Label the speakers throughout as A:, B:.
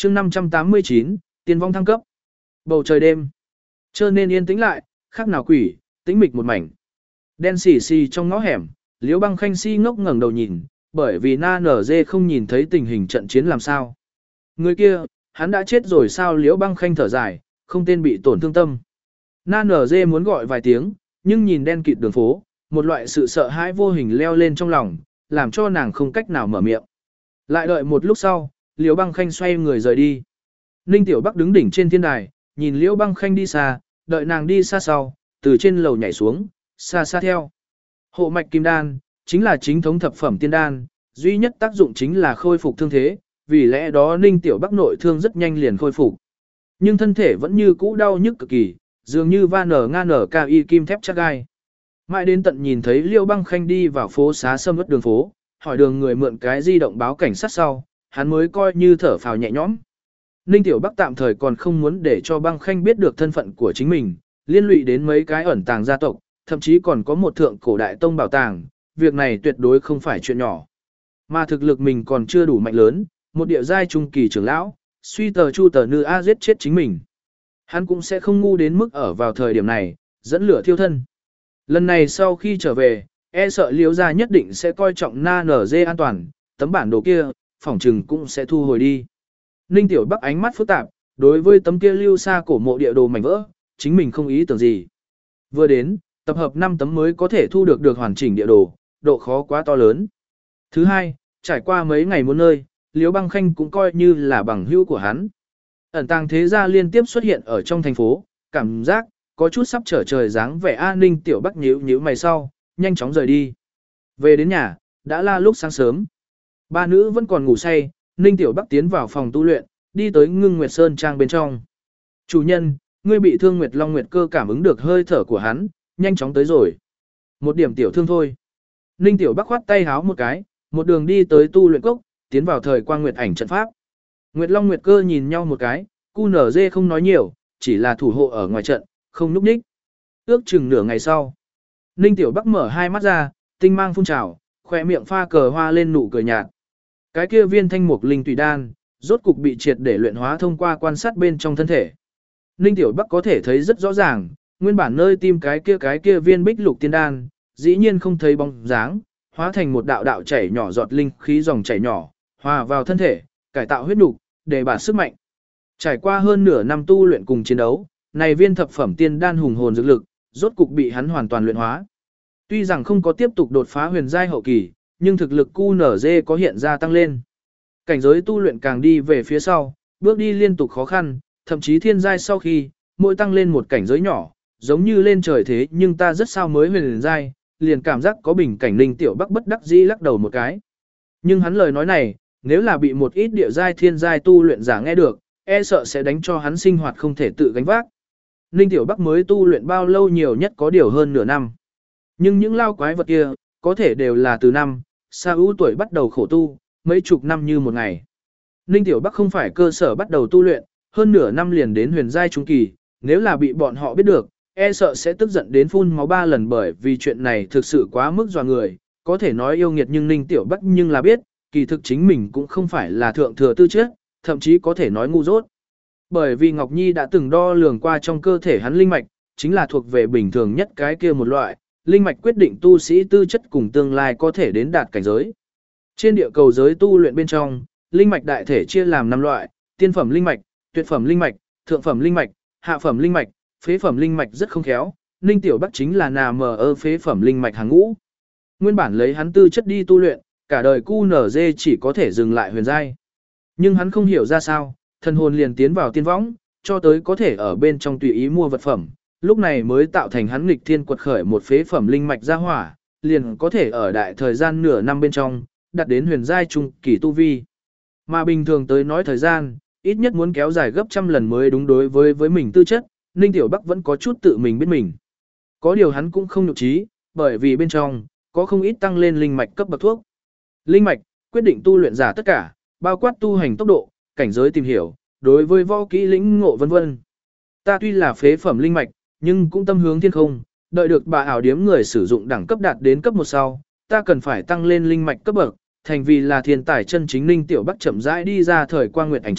A: chương 589, tiên vong thăng cấp. Bầu trời đêm trở nên yên tĩnh lại, khác nào quỷ, tĩnh mịch một mảnh. Đen xì xì trong ngõ hẻm, Liễu Băng Khanh si ngốc ngẩng đầu nhìn, bởi vì Na Nở Dê không nhìn thấy tình hình trận chiến làm sao. Người kia, hắn đã chết rồi sao? Liễu Băng Khanh thở dài, không tên bị tổn thương tâm. Na Nở Dê muốn gọi vài tiếng, nhưng nhìn đen kịt đường phố, một loại sự sợ hãi vô hình leo lên trong lòng, làm cho nàng không cách nào mở miệng. Lại đợi một lúc sau, Liễu Băng Khanh xoay người rời đi. Ninh Tiểu Bắc đứng đỉnh trên thiên đài, nhìn Liễu Băng Khanh đi xa, đợi nàng đi xa sau, từ trên lầu nhảy xuống, xa xa theo. Hộ mạch kim đan, chính là chính thống thập phẩm tiên đan, duy nhất tác dụng chính là khôi phục thương thế, vì lẽ đó Ninh Tiểu Bắc nội thương rất nhanh liền khôi phục. Nhưng thân thể vẫn như cũ đau nhức cực kỳ, dường như va nở nga nở cao y kim thép chắc gai. Mãi đến tận nhìn thấy Liễu Băng Khanh đi vào phố xá sâm ướt đường phố, hỏi đường người mượn cái di động báo cảnh sát sau, hắn mới coi như thở phào nhẹ nhõm. Ninh Tiểu Bắc tạm thời còn không muốn để cho Băng Khanh biết được thân phận của chính mình, liên lụy đến mấy cái ẩn tàng gia tộc, thậm chí còn có một thượng cổ đại tông bảo tàng, việc này tuyệt đối không phải chuyện nhỏ. Mà thực lực mình còn chưa đủ mạnh lớn, một địa giai trung kỳ trưởng lão, suy tờ chu tờ nư a giết chết chính mình. Hắn cũng sẽ không ngu đến mức ở vào thời điểm này, dẫn lửa thiêu thân. Lần này sau khi trở về, e sợ Liễu gia nhất định sẽ coi trọng Na Nở Dê an toàn, tấm bản đồ kia, phỏng chừng cũng sẽ thu hồi đi. Ninh Tiểu Bắc ánh mắt phức tạp, đối với tấm kia lưu xa cổ mộ địa đồ mảnh vỡ, chính mình không ý tưởng gì. Vừa đến, tập hợp 5 tấm mới có thể thu được hoàn chỉnh địa đồ, độ khó quá to lớn. Thứ hai, trải qua mấy ngày muốn nơi, Liễu Băng Khanh cũng coi như là bằng hữu của hắn. Ẩn tàng thế gia liên tiếp xuất hiện ở trong thành phố, cảm giác có chút sắp trở trời dáng vẻ an ninh. Tiểu Bắc nhíu mày sau, nhanh chóng rời đi. Về đến nhà, đã là lúc sáng sớm. Ba nữ vẫn còn ngủ say, Ninh Tiểu Bắc tiến vào phòng tu luyện, đi tới Ngưng Nguyệt Sơn trang bên trong. Chủ nhân, ngươi bị thương. Nguyệt Long Nguyệt Cơ cảm ứng được hơi thở của hắn, nhanh chóng tới rồi. Một điểm tiểu thương thôi. Ninh Tiểu Bắc khoát tay háo một cái, một đường đi tới tu luyện cốc, tiến vào thời quang nguyệt ảnh trận pháp. Nguyệt Long Nguyệt Cơ nhìn nhau một cái, QNZ không nói nhiều, chỉ là thủ hộ ở ngoài trận, không núp ních. Ước chừng nửa ngày sau, Ninh Tiểu Bắc mở hai mắt ra, tinh mang phun trào, khỏe miệng pha cờ hoa lên nụ cười nhạt. Cái kia viên thanh mục linh tùy đan, rốt cục bị triệt để luyện hóa thông qua quan sát bên trong thân thể. Ninh Tiểu Bắc có thể thấy rất rõ ràng, nguyên bản nơi tim cái kia viên bích lục tiên đan, dĩ nhiên không thấy bóng dáng, hóa thành một đạo đạo chảy nhỏ giọt linh khí dòng chảy nhỏ, hòa vào thân thể, cải tạo huyết nục, để bản sức mạnh. Trải qua hơn nửa năm tu luyện cùng chiến đấu, này viên thập phẩm tiên đan hùng hồn dược lực, rốt cục bị hắn hoàn toàn luyện hóa. Tuy rằng không có tiếp tục đột phá huyền giai hậu kỳ, nhưng thực lực QNZ có hiện ra tăng lên. Cảnh giới tu luyện càng đi về phía sau, bước đi liên tục khó khăn, thậm chí thiên giai sau khi, mỗi tăng lên một cảnh giới nhỏ, giống như lên trời thế, nhưng ta rất sao mới huyền giai, liền cảm giác có bình cảnh. Ninh Tiểu Bắc bất đắc dĩ lắc đầu một cái. Nhưng hắn lời nói này, nếu là bị một ít địa giai thiên giai tu luyện giả nghe được, e sợ sẽ đánh cho hắn sinh hoạt không thể tự gánh vác. Ninh Tiểu Bắc mới tu luyện bao lâu? Nhiều nhất có điều hơn nửa năm. Nhưng những lao quái vật kia, có thể đều là từ năm, xa ưu tuổi bắt đầu khổ tu, mấy chục năm như một ngày. Ninh Tiểu Bắc không phải cơ sở bắt đầu tu luyện, hơn nửa năm liền đến huyền giai trung kỳ, nếu là bị bọn họ biết được, e sợ sẽ tức giận đến phun máu 3 lần, bởi vì chuyện này thực sự quá mức dọa người, có thể nói yêu nghiệt nhưng Ninh Tiểu Bắc nhưng là biết, kỳ thực chính mình cũng không phải là thượng thừa tư chất, thậm chí có thể nói ngu dốt. Bởi vì Ngọc Nhi đã từng đo lường qua trong cơ thể hắn linh mạch, chính là thuộc về bình thường nhất cái kia một loại, linh mạch quyết định tu sĩ tư chất cùng tương lai có thể đến đạt cảnh giới. Trên địa cầu giới tu luyện bên trong, linh mạch đại thể chia làm 5 loại: tiên phẩm linh mạch, tuyệt phẩm linh mạch, thượng phẩm linh mạch, hạ phẩm linh mạch, phế phẩm linh mạch. Rất không khéo, Ninh Tiểu Bắc chính là nằm ở phế phẩm linh mạch hàng ngũ. Nguyên bản lấy hắn tư chất đi tu luyện, cả đời QNZ chỉ có thể dừng lại huyền giai. Nhưng hắn không hiểu ra sao, thần hồn liền tiến vào tiên võng, cho tới có thể ở bên trong tùy ý mua vật phẩm, lúc này mới tạo thành hắn nghịch thiên quật khởi một phế phẩm linh mạch ra hỏa, liền có thể ở đại thời gian nửa năm bên trong, đạt đến huyền giai trung kỳ tu vi. Mà bình thường tới nói thời gian, ít nhất muốn kéo dài gấp trăm lần mới đúng. Đối với mình tư chất, Ninh Tiểu Bắc vẫn có chút tự mình biết mình. Có điều hắn cũng không nhục trí, bởi vì bên trong, có không ít tăng lên linh mạch cấp bậc thuốc. Linh mạch, quyết định tu luyện giả tất cả, bao quát tu hành tốc độ, cảnh giới tìm hiểu, đối với võ kỹ lĩnh ngộ vân vân. Ta tuy là phế phẩm linh mạch, nhưng cũng tâm hướng thiên không, đợi được bà ảo điếm người sử dụng đẳng cấp đạt đến cấp 1 sau, ta cần phải tăng lên linh mạch cấp bậc, thành vì là thiên tài chân chính. Ninh Tiểu Bắc chậm rãi đi ra thời quang nguyệt ảnh trận,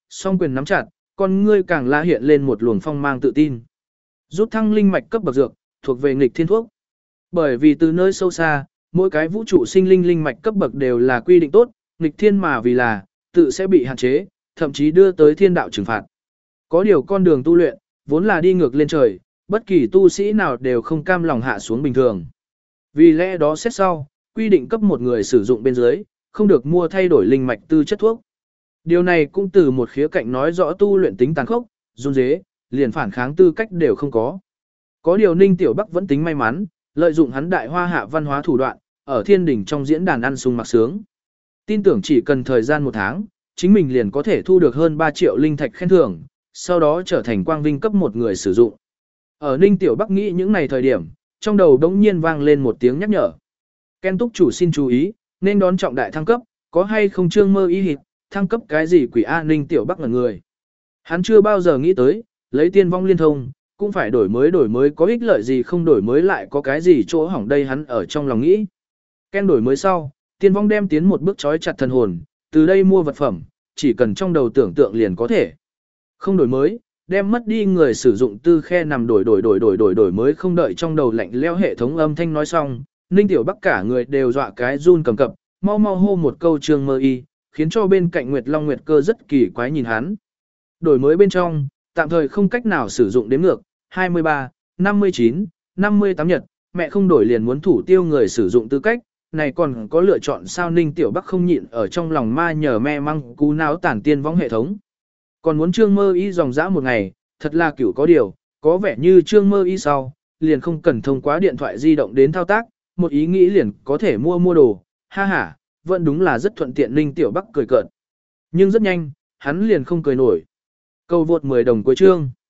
A: song quyền nắm chặt, con ngươi càng la hiện lên một luồng phong mang tự tin. Rút thăng linh mạch cấp bậc dược, thuộc về nghịch thiên thuốc. Bởi vì từ nơi sâu xa, mỗi cái vũ trụ sinh linh linh mạch cấp bậc đều là quy định tốt, nghịch thiên mà vì là, tự sẽ bị hạn chế, thậm chí đưa tới thiên đạo trừng phạt. Có điều con đường tu luyện, vốn là đi ngược lên trời, bất kỳ tu sĩ nào đều không cam lòng hạ xuống bình thường. Vì lẽ đó xét sau, quy định cấp một người sử dụng bên dưới, không được mua thay đổi linh mạch tư chất thuốc. Điều này cũng từ một khía cạnh nói rõ tu luyện tính tàn khốc, run rế, liền phản kháng tư cách đều không có. Có điều Ninh Tiểu Bắc vẫn tính may mắn, lợi dụng hắn đại hoa hạ văn hóa thủ đoạn, ở thiên đỉnh trong diễn đàn ăn sung mặc sướng. Tin tưởng chỉ cần thời gian 1 tháng, chính mình liền có thể thu được hơn 3 triệu linh thạch khen thưởng, sau đó trở thành quang vinh cấp một người sử dụng. Ở Ninh Tiểu Bắc nghĩ những này thời điểm, trong đầu đống nhiên vang lên một tiếng nhắc nhở. Ken túc chủ xin chú ý, nên đón trọng đại thăng cấp, có hay không trương mơ ý hịt, thăng cấp cái gì quỷ A. Ninh Tiểu Bắc ngẩn người. Hắn chưa bao giờ nghĩ tới, lấy tiên vong liên thông, cũng phải đổi mới có ích lợi gì, không đổi mới lại có cái gì chỗ hỏng đây, hắn ở trong lòng nghĩ. Ken đổi mới sau, tiên vong đem tiến một bước trói chặt thần hồn, từ đây mua vật phẩm, chỉ cần trong đầu tưởng tượng liền có thể. Không đổi mới, đem mất đi người sử dụng tư khe nằm đổi mới, không đợi trong đầu lạnh leo hệ thống âm thanh nói xong, Ninh Tiểu Bắc cả người đều dọa cái run cầm cập, mau mau hô một câu trương mơ y, khiến cho bên cạnh Nguyệt Long Nguyệt Cơ rất kỳ quái nhìn hắn. Đổi mới bên trong, tạm thời không cách nào sử dụng đếm ngược, 23, 59, 58 nhật, mẹ không đổi liền muốn thủ tiêu người sử dụng tư cách, này còn có lựa chọn sao? Ninh Tiểu Bắc không nhịn ở trong lòng ma nhờ me măng cú náo tản tiên vong hệ thống. Còn muốn trương mơ y dòng dã một ngày, thật là cửu có điều, có vẻ như trương mơ y sau, liền không cần thông qua điện thoại di động đến thao tác, một ý nghĩ liền có thể mua đồ, ha ha, vẫn đúng là rất thuận tiện. Ninh Tiểu Bắc cười cợt. Nhưng rất nhanh, hắn liền không cười nổi. Cầu vượt 10 đồng cuối chương.